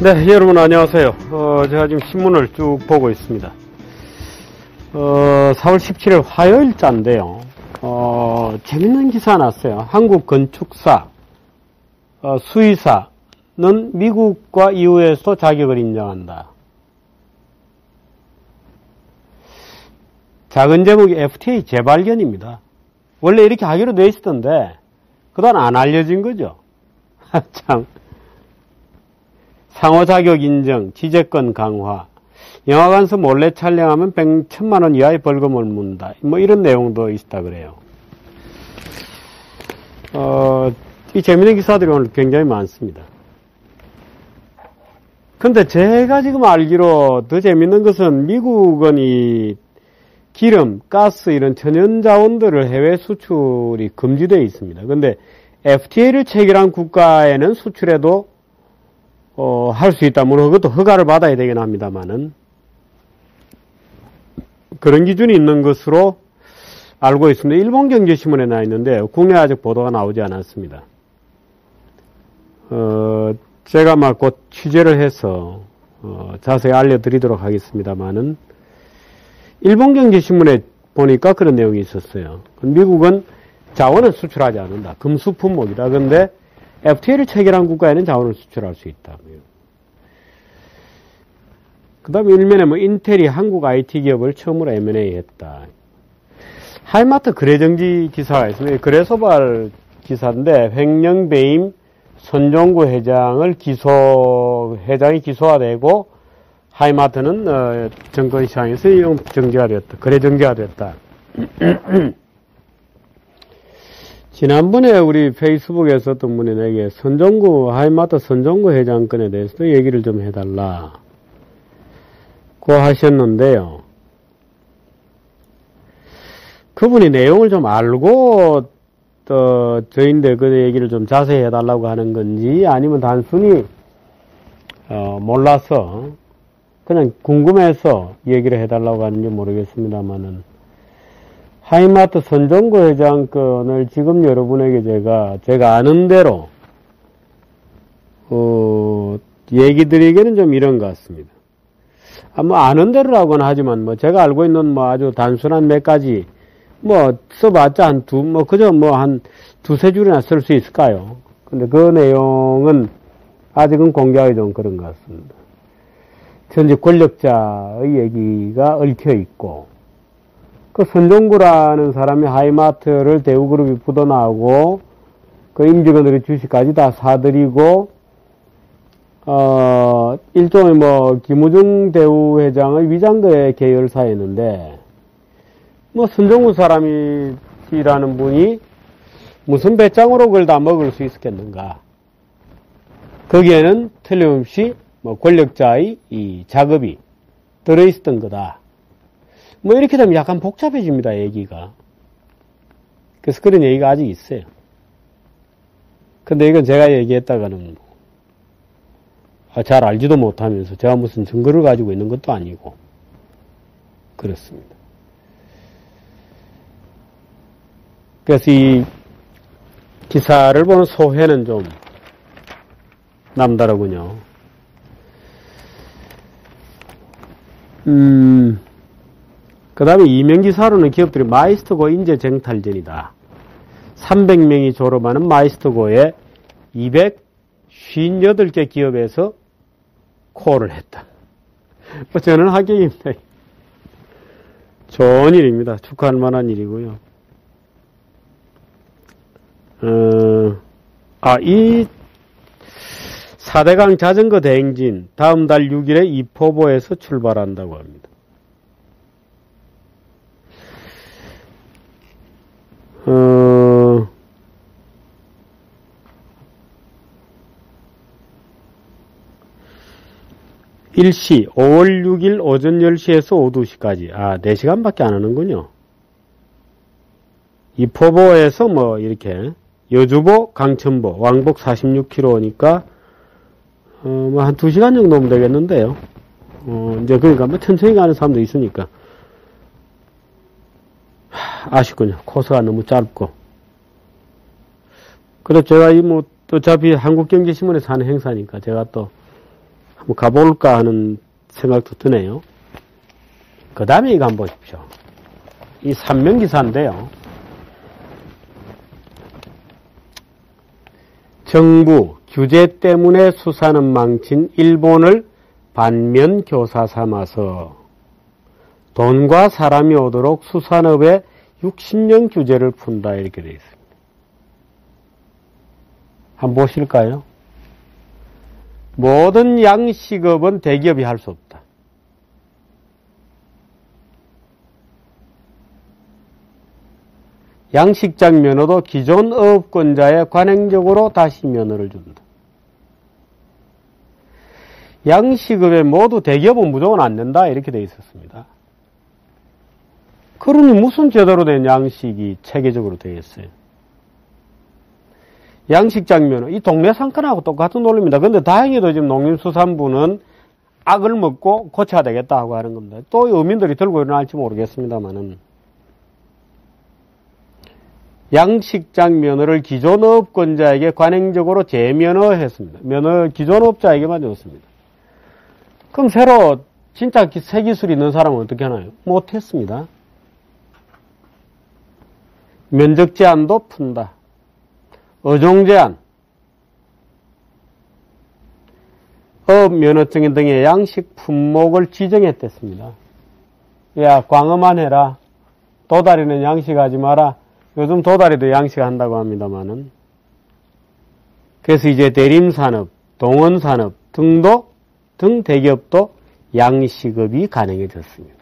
네, 여러분 안녕하세요. 제가 지금 신문을 쭉 보고 있습니다. 4월 17일 화요일자인데요. 재밌는 기사 났어요. 한국 건축사 수의사는 미국과 EU에서 자격을 인정한다. 작은 제목이 FTA 재발견입니다. 원래 이렇게 하기로 돼 있었던데 그동안 안 알려진 거죠. 참. 상호자격 인정, 지재권 강화, 영화관에서 몰래 촬영하면 1,000만 원 이하의 벌금을 문다. 뭐 이런 내용도 있다 그래요. 이 재밌는 기사들이 오늘 굉장히 많습니다. 근데 제가 지금 알기로 더 재밌는 것은 미국은 이 기름, 가스 이런 천연자원들을 해외 수출이 금지되어 있습니다. 근데 FTA를 체결한 국가에는 수출해도 할 수 있다. 물론 그것도 허가를 받아야 되긴 합니다만은 그런 기준이 있는 것으로 알고 있습니다. 일본 경제신문에 나 있는데 국내 아직 보도가 나오지 않았습니다. 제가 막 곧 취재를 해서 자세히 알려드리도록 하겠습니다만은 일본 경제신문에 보니까 그런 내용이 있었어요. 미국은 자원을 수출하지 않는다. 금수 품목이다. 그런데 FTA를 체결한 국가에는 자원을 수출할 수 있다. 그 다음에 일면에 인텔이 한국 IT 기업을 처음으로 M&A 했다. 하이마트 거래정지 기사가 있습니다. 거래소발 기사인데 횡령 배임 손종구 회장이 기소화되고 하이마트는 정권시장에서 이용 정지가 되었다. 거래 정지가 됐다. 지난번에 우리 페이스북에서 어떤 분이 내게 하이마트 손종구 회장 건에 대해서도 얘기를 좀 해달라. 고 하셨는데요. 그분이 내용을 좀 알고, 저인데 그 얘기를 좀 자세히 해달라고 하는 건지, 아니면 단순히, 몰라서, 그냥 궁금해서 얘기를 해달라고 하는지 모르겠습니다만은, 하이마트 손종구 회장 건을 지금 여러분에게 제가 아는 대로, 얘기 드리기는 좀 이런 것 같습니다. 아는 대로라고는 하지만, 제가 알고 있는 아주 단순한 몇 가지, 써봤자 한 두세 줄이나 쓸 수 있을까요? 근데 그 내용은 아직은 공개하기 좀 그런 것 같습니다. 현재 권력자의 얘기가 얽혀 있고, 그 손종구라는 사람이 하이마트를 대우그룹이 묻어나오고, 그 임직원들의 주식까지 다 사들이고, 일종의 김우중 대우회장의 위장거의 계열사였는데, 손종구 사람이라는 분이 무슨 배짱으로 그걸 다 먹을 수 있었겠는가. 거기에는 틀림없이 권력자의 이 작업이 들어있었던 거다. 이렇게 되면 약간 복잡해집니다, 얘기가. 그래서 그런 얘기가 아직 있어요. 근데 이건 제가 얘기했다가는 잘 알지도 못하면서 제가 무슨 증거를 가지고 있는 것도 아니고 그렇습니다. 그래서 이 기사를 보는 소회는 좀 남다르군요. 그 다음에 이면기사로는 기업들이 마이스터고 인재 쟁탈전이다. 300명이 졸업하는 마이스터고에 258개 기업에서 콜을 했다. 저는 합격입니다. 좋은 일입니다. 축하할 만한 일이고요. 이 4대강 자전거 대행진 다음 달 6일에 이포보에서 출발한다고 합니다. 일시 5월 6일 오전 10시에서 오후 2시까지 4시간밖에 안 하는군요. 이포보에서 이렇게 여주보, 강천보, 왕복 46km니까 한 2시간 정도 오면 되겠는데요. 이제 그러니까 천천히 가는 사람도 있으니까 아쉽군요. 코스가 너무 짧고. 그래서 제가 어차피 한국경제신문에서 하는 행사니까 제가 또 한번 가볼까 하는 생각도 드네요. 그 다음에 이거 한번 보십시오. 이 산명기사인데요. 정부 규제 때문에 수산업 망친 일본을 반면 교사 삼아서 돈과 사람이 오도록 수산업에 60년 규제를 푼다 이렇게 되어 있습니다. 한번 보실까요? 모든 양식업은 대기업이 할 수 없다. 양식장 면허도 기존 어업권자에 관행적으로 다시 면허를 준다. 양식업에 모두 대기업은 무조건 안 된다 이렇게 되어 있었습니다. 그러니 무슨 제대로 된 양식이 체계적으로 되어 있어요? 양식장 면허, 이 동네 상권하고 똑같은 논리입니다. 근데 다행히도 지금 농림수산부는 악을 먹고 고쳐야 되겠다 하고 하는 겁니다. 또 어민들이 들고 일어날지 모르겠습니다만은. 양식장 면허를 기존 어업권자에게 관행적으로 재면허했습니다. 면허 기존 업자에게만 줬습니다. 그럼 새로 진짜 새 기술이 있는 사람은 어떻게 하나요? 못했습니다. 면적 제한도 푼다. 어종 제한, 어업면허증 등의 양식 품목을 지정했댔습니다. 야, 광어만 해라. 도다리는 양식하지 마라. 요즘 도다리도 양식한다고 합니다만은. 그래서 이제 대림산업, 동원산업 등 대기업도 양식업이 가능해졌습니다.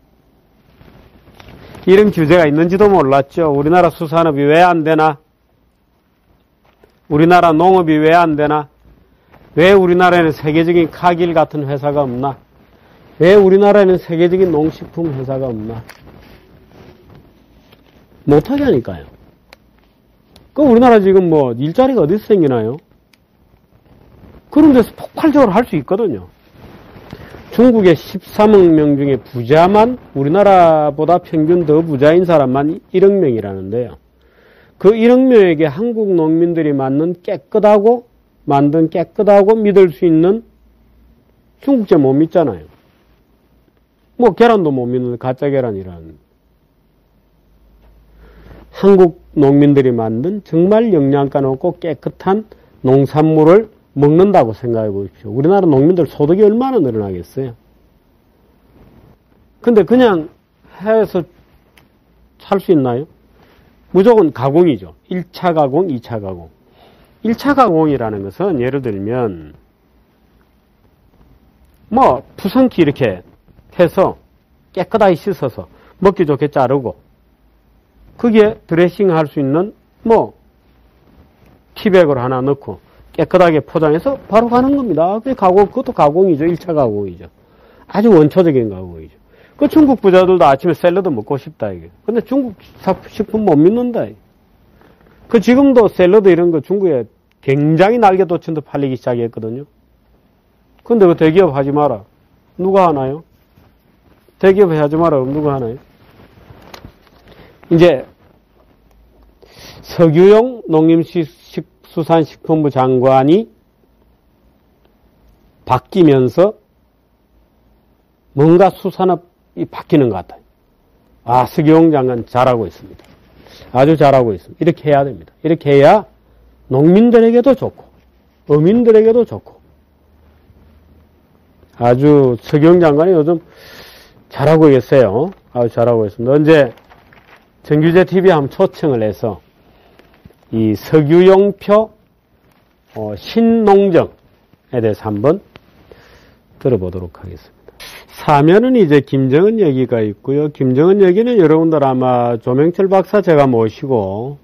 이런 규제가 있는지도 몰랐죠. 우리나라 수산업이 왜 안 되나? 우리나라 농업이 왜 안 되나? 왜 우리나라에는 세계적인 카길 같은 회사가 없나? 왜 우리나라에는 세계적인 농식품 회사가 없나? 못하게 하니까요. 그럼 우리나라 지금 뭐 일자리가 어디서 생기나요? 그런 데서 폭발적으로 할 수 있거든요. 중국의 13억 명 중에 부자만 우리나라보다 평균 더 부자인 사람만 1억 명이라는데요. 그 1억 명에게 한국 농민들이 만든 깨끗하고 믿을 수 있는 중국제 못 믿잖아요. 뭐 계란도 못 믿는 가짜 계란이라는. 한국 농민들이 만든 정말 영양가 높고 깨끗한 농산물을 먹는다고 생각해 보십시오. 우리나라 농민들 소득이 얼마나 늘어나겠어요? 근데 그냥 해서 살 수 있나요? 무조건 가공이죠. 1차 가공, 2차 가공. 1차 가공이라는 것은 예를 들면 뭐 푸성키 이렇게 해서 깨끗하게 씻어서 먹기 좋게 자르고 거기에 드레싱 할 수 있는 뭐 티백을 하나 넣고 깨끗하게 포장해서 바로 가는 겁니다. 그것도 가공이죠. 1차 가공이죠. 아주 원초적인 가공이죠. 그 중국 부자들도 아침에 샐러드 먹고 싶다, 이게. 근데 중국 식품 못 믿는다. 그 지금도 샐러드 이런 거 중국에 굉장히 날개 돋친 듯 팔리기 시작했거든요. 근데 그 대기업 하지 마라. 누가 하나요? 대기업 하지 마라. 누가 하나요? 이제 석유용 농림수산식품부 장관이 바뀌면서 뭔가 수산업이 바뀌는 것 같아요. 아, 석유용 장관 잘하고 있습니다. 아주 잘하고 있습니다. 이렇게 해야 됩니다. 이렇게 해야 농민들에게도 좋고 어민들에게도 좋고 아주 석유용 장관이 요즘 잘하고 계세요. 아주 잘하고 있습니다. 언제 정규제 TV에 한번 초청을 해서 이 석유용표 신농정에 대해서 한번 들어보도록 하겠습니다. 사면은 이제 김정은 얘기가 있고요. 김정은 얘기는 여러분들 아마 조명철 박사 제가 모시고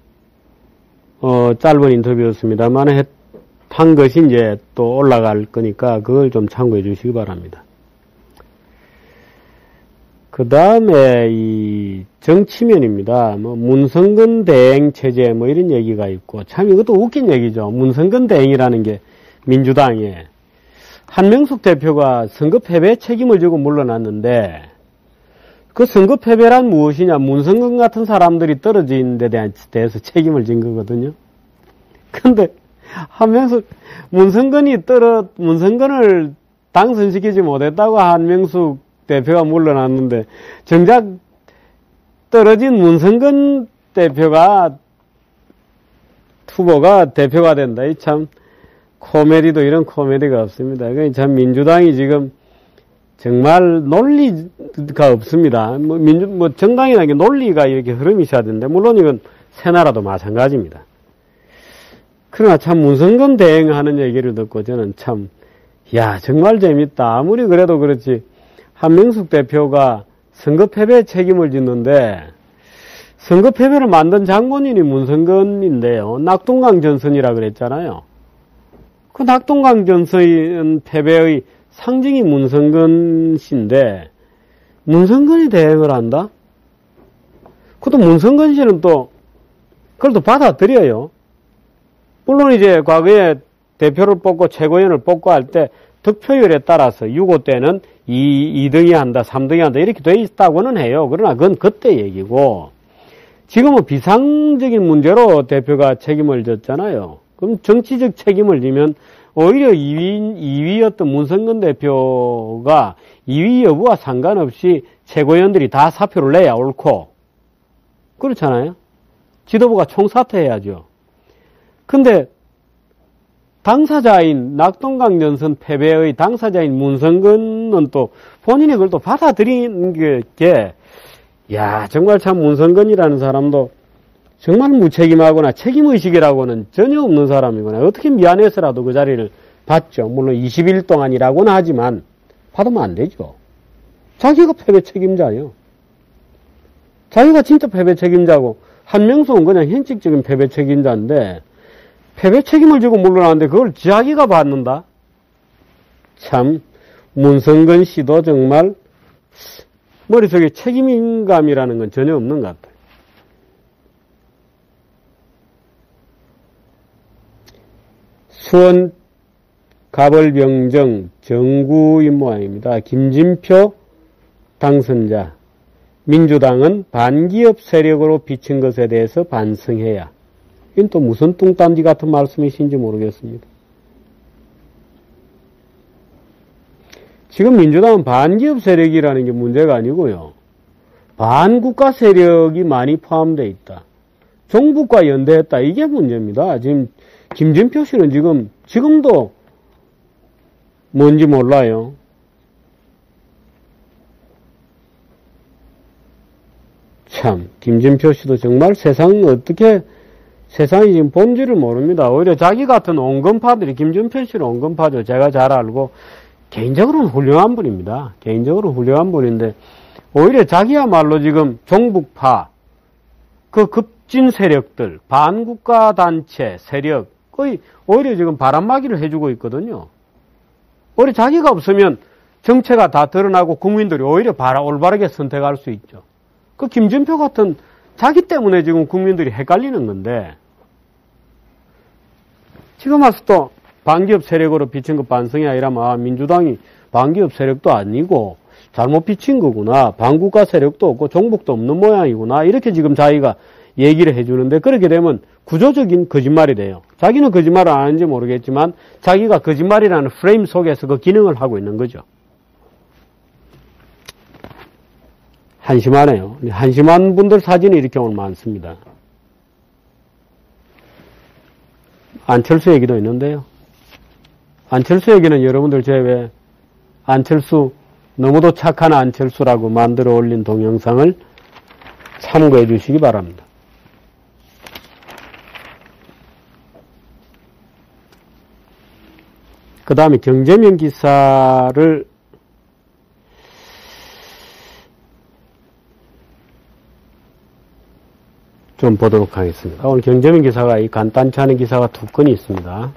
짧은 인터뷰였습니다만 한 것이 이제 또 올라갈 거니까 그걸 좀 참고해 주시기 바랍니다. 그 다음에 이 정치면입니다. 뭐 문성근 대행 체제 뭐 이런 얘기가 있고 참 이것도 웃긴 얘기죠. 문성근 대행이라는 게 민주당에 한명숙 대표가 선거 패배 책임을 지고 물러났는데 그 선거 패배란 무엇이냐? 문성근 같은 사람들이 떨어진 데 대해서 책임을 진 거거든요. 근데 한명숙 문성근을 당선시키지 못했다고 한명숙 대표가 물러났는데 정작 떨어진 문성근 대표가 후보가 대표가 된다. 이 참 코미디도 이런 코미디가 없습니다. 참 민주당이 지금 정말 논리가 없습니다. 정당이라는 게 논리가 이렇게 흐름이 있어야 되는데, 물론 이건 새나라도 마찬가지입니다. 그러나 참 문성근 대행하는 얘기를 듣고 저는 참, 정말 재밌다. 아무리 그래도 그렇지, 한명숙 대표가 선거 패배에 책임을 짓는데, 선거 패배를 만든 장본인이 문성근인데요. 낙동강 전선이라 그랬잖아요. 그 낙동강 전선 패배의 상징이 문성근 씨인데, 문성근이 대행을 한다? 그것도 문성근 씨는 또, 그걸 또 받아들여요. 물론 이제 과거에 대표를 뽑고 최고위원을 뽑고 할 때 득표율에 따라서 6.5 때는 2등이 한다, 3등이 한다, 이렇게 돼 있다고는 해요. 그러나 그건 그때 얘기고, 지금은 비상적인 문제로 대표가 책임을 졌잖아요. 그럼 정치적 책임을 지면 오히려 2위였던 문성근 대표가 2위 여부와 상관없이 최고위원들이 다 사표를 내야 옳고, 그렇잖아요. 지도부가 총사퇴해야죠. 근데 당사자인 낙동강 전선 패배의 당사자인 문성근은 또 본인이 그걸 또 받아들이는 게 정말 참 문성근이라는 사람도 정말 무책임하거나 책임의식이라고는 전혀 없는 사람이거나 어떻게 미안해서라도 그 자리를 받죠. 물론 20일 동안이라고는 하지만 받으면 안 되죠. 자기가 패배 책임자예요. 자기가 진짜 패배 책임자고 한명숙은 그냥 형식적인 패배 책임자인데 패배 책임을 지고 물러나는데 그걸 자기가 받는다? 참 문성근 씨도 정말 머릿속에 책임감이라는 건 전혀 없는 것 같아요. 수원 가벌병정 정구인 모양입니다. 김진표 당선자. 민주당은 반기업 세력으로 비친 것에 대해서 반성해야. 이건 또 무슨 뚱딴지 같은 말씀이신지 모르겠습니다. 지금 민주당은 반기업 세력이라는 게 문제가 아니고요. 반국가 세력이 많이 포함되어 있다. 종북과 연대했다. 이게 문제입니다. 지금 김진표 씨는 지금도 뭔지 몰라요. 참, 김진표 씨도 정말 세상이 지금 본질을 모릅니다. 오히려 자기 같은 온건파들이, 김진표 씨는 온건파죠. 제가 잘 알고, 개인적으로는 훌륭한 분입니다. 개인적으로 훌륭한 분인데, 오히려 자기야말로 지금 종북파, 그 급진 세력들, 반국가 단체, 세력, 거의 오히려 지금 바람막이를 해주고 있거든요. 오히려 자기가 없으면 정체가 다 드러나고 국민들이 오히려 올바르게 선택할 수 있죠. 그 김진표 같은 자기 때문에 지금 국민들이 헷갈리는 건데, 지금 와서 또 반기업 세력으로 비친 것 반성이 아니라면, 민주당이 반기업 세력도 아니고 잘못 비친 거구나. 반국가 세력도 없고 종북도 없는 모양이구나. 이렇게 지금 자기가 얘기를 해주는데, 그렇게 되면 구조적인 거짓말이 돼요. 자기는 거짓말을 안 하는지 모르겠지만 자기가 거짓말이라는 프레임 속에서 그 기능을 하고 있는 거죠. 한심하네요. 한심한 분들 사진이 이렇게 오늘 많습니다. 안철수 얘기도 있는데요. 안철수 얘기는 여러분들 왜 안철수, 너무도 착한 안철수라고 만들어 올린 동영상을 참고해 주시기 바랍니다. 그 다음에 경제면 기사를 좀 보도록 하겠습니다. 오늘 경제면 기사가 간단치 않은 기사가 2건이 있습니다.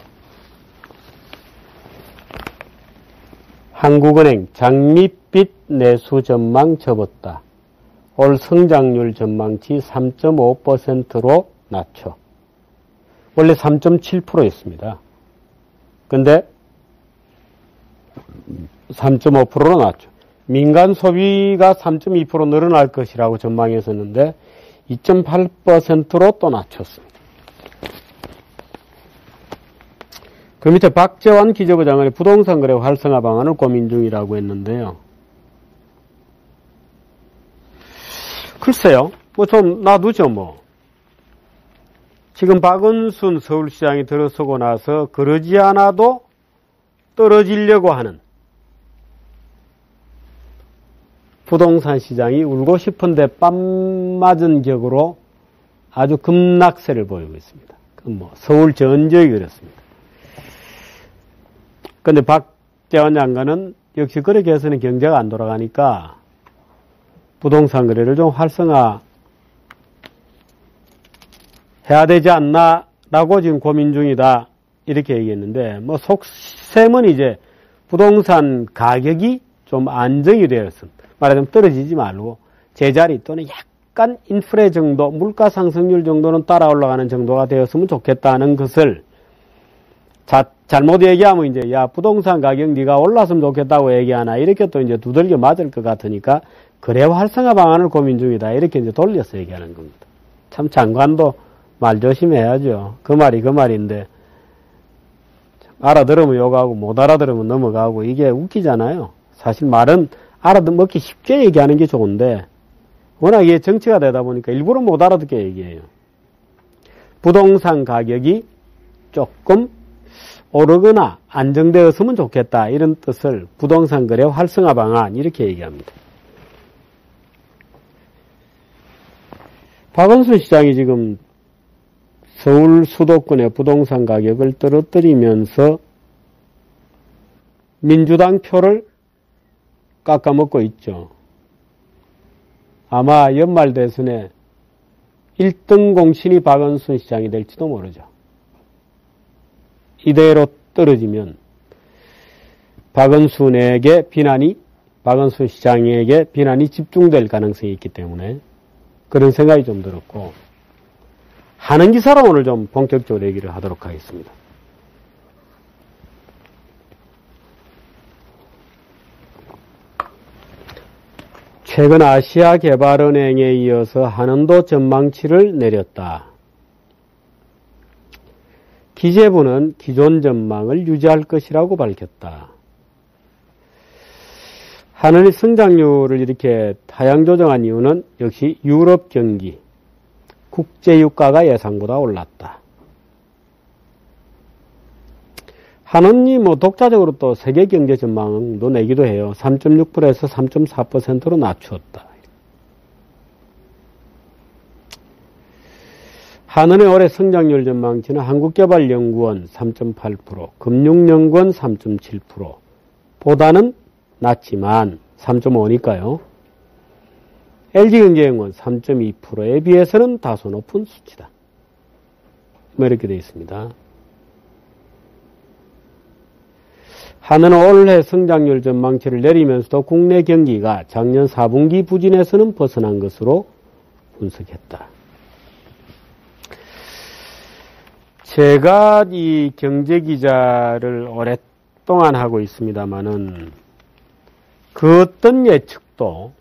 한국은행 장밋빛 내수 전망 접었다. 올 성장률 전망치 3.5%로 낮춰. 원래 3.7%였습니다. 근데 3.5%로 낮춰. 민간 소비가 3.2% 늘어날 것이라고 전망했었는데 2.8%로 또 낮췄습니다. 그 밑에 박재환 기재부 장관이 부동산 거래 활성화 방안을 고민 중이라고 했는데요. 글쎄요. 뭐 좀 놔두죠 뭐. 지금 박은순 서울시장이 들어서고 나서 그러지 않아도 떨어지려고 하는 부동산 시장이 울고 싶은데 뺨 맞은 격으로 아주 급락세를 보이고 있습니다. 서울 전 지역이 그렇습니다. 그런데 박재환 장관은 역시 그렇게 해서는 경제가 안 돌아가니까 부동산 거래를 좀 활성화 해야 되지 않나라고 지금 고민 중이다 이렇게 얘기했는데 뭐 속셈은 이제 부동산 가격이 좀 안정이 되었음 말하자면 떨어지지 말고 제자리 또는 약간 인플레 정도 물가 상승률 정도는 따라 올라가는 정도가 되었으면 좋겠다는 것을 잘못 얘기하면 이제 야 부동산 가격 네가 올랐으면 좋겠다고 얘기하나 이렇게 또 이제 두들겨 맞을 것 같으니까 거래 활성화 방안을 고민 중이다 이렇게 이제 돌려서 얘기하는 겁니다. 참 장관도 말 조심해야죠. 그 말인데 알아들으면 욕하고 못 알아들으면 넘어가고 이게 웃기잖아요. 사실 말은 알아듣기 쉽게 얘기하는 게 좋은데 워낙 이게 정치가 되다 보니까 일부러 못 알아듣게 얘기해요. 부동산 가격이 조금 오르거나 안정되었으면 좋겠다 이런 뜻을 부동산 거래 활성화 방안 이렇게 얘기합니다. 박은순 시장이 지금 서울 수도권의 부동산 가격을 떨어뜨리면서 민주당 표를 깎아먹고 있죠. 아마 연말 대선에 1등 공신이 박은순 시장이 될지도 모르죠. 이대로 떨어지면 박은순 시장에게 비난이 집중될 가능성이 있기 때문에 그런 생각이 좀 들었고 하는 기사로 오늘 좀 본격적으로 얘기를 하도록 하겠습니다. 최근 아시아개발은행에 이어서 한은도 전망치를 내렸다. 기재부는 기존 전망을 유지할 것이라고 밝혔다. 한은이 성장률을 이렇게 하향 조정한 이유는 역시 유럽 경기, 국제유가가 예상보다 올랐다. 한은이 독자적으로 또 세계 경제 전망도 내기도 해요. 3.6%에서 3.4%로 낮추었다. 한은의 올해 성장률 전망치는 한국개발연구원 3.8%, 금융연구원 3.7% 보다는 낮지만 3.5니까요. LG경제연구원 3.2%에 비해서는 다소 높은 수치다. 이렇게 되어 있습니다. 한은은 올해 성장률 전망치를 내리면서도 국내 경기가 작년 4분기 부진에서는 벗어난 것으로 분석했다. 제가 이 경제기자를 오랫동안 하고 있습니다마는 그 어떤 예측도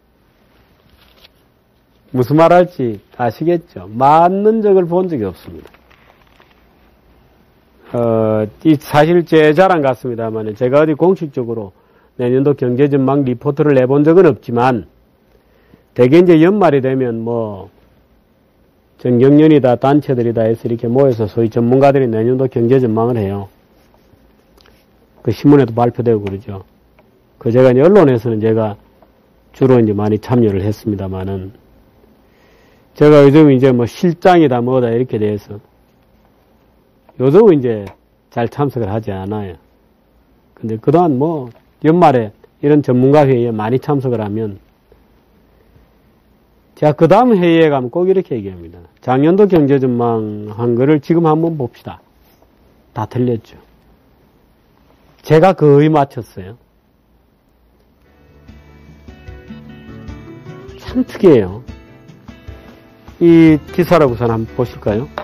무슨 말 할지 아시겠죠? 맞는 적을 본 적이 없습니다. 사실 제 자랑 같습니다만 제가 어디 공식적으로 내년도 경제전망 리포트를 내본 적은 없지만 대개 이제 연말이 되면 전경련이다 단체들이다 해서 이렇게 모여서 소위 전문가들이 내년도 경제전망을 해요. 그 신문에도 발표되고 그러죠. 제가 이제 언론에서는 제가 주로 이제 많이 참여를 했습니다만은 제가 요즘 이제 실장이다 뭐다 이렇게 돼서 요즘은 이제 잘 참석을 하지 않아요. 근데 그동안 연말에 이런 전문가 회의에 많이 참석을 하면 제가 그 다음 회의에 가면 꼭 이렇게 얘기합니다. 작년도 경제전망 한 거를 지금 한번 봅시다. 다 틀렸죠. 제가 거의 맞췄어요. 참 특이해요. 이 기사를 우선 한번 보실까요?